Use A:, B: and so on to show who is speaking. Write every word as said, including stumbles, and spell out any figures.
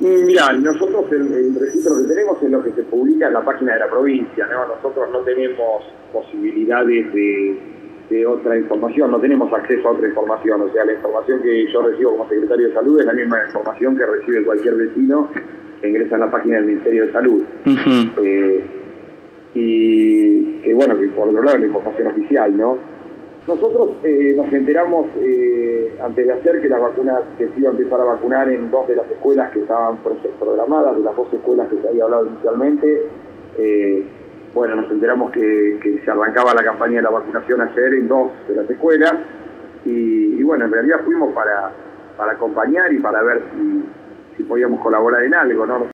A: Mira, nosotros el, el registro que tenemos es lo que se publica en la página de la provincia, ¿no? Nosotros no tenemos posibilidades de, de otra información, no tenemos acceso a otra información, o sea, la información que yo recibo como secretario de Salud es la misma información que recibe cualquier vecino que ingresa en la página del Ministerio de Salud. Uh-huh. eh, y que bueno, que por otro lado es la información oficial, ¿no? Nosotros eh, nos enteramos eh, antes de hacer que la vacuna que se iba a empezar a vacunar en dos de las escuelas que estaban programadas, de las dos escuelas que se había hablado inicialmente. Eh, bueno, nos enteramos que, que se arrancaba la campaña de la vacunación ayer en dos de las escuelas y, y bueno, en realidad fuimos para, para acompañar y para ver si, si podíamos colaborar en algo, ¿no?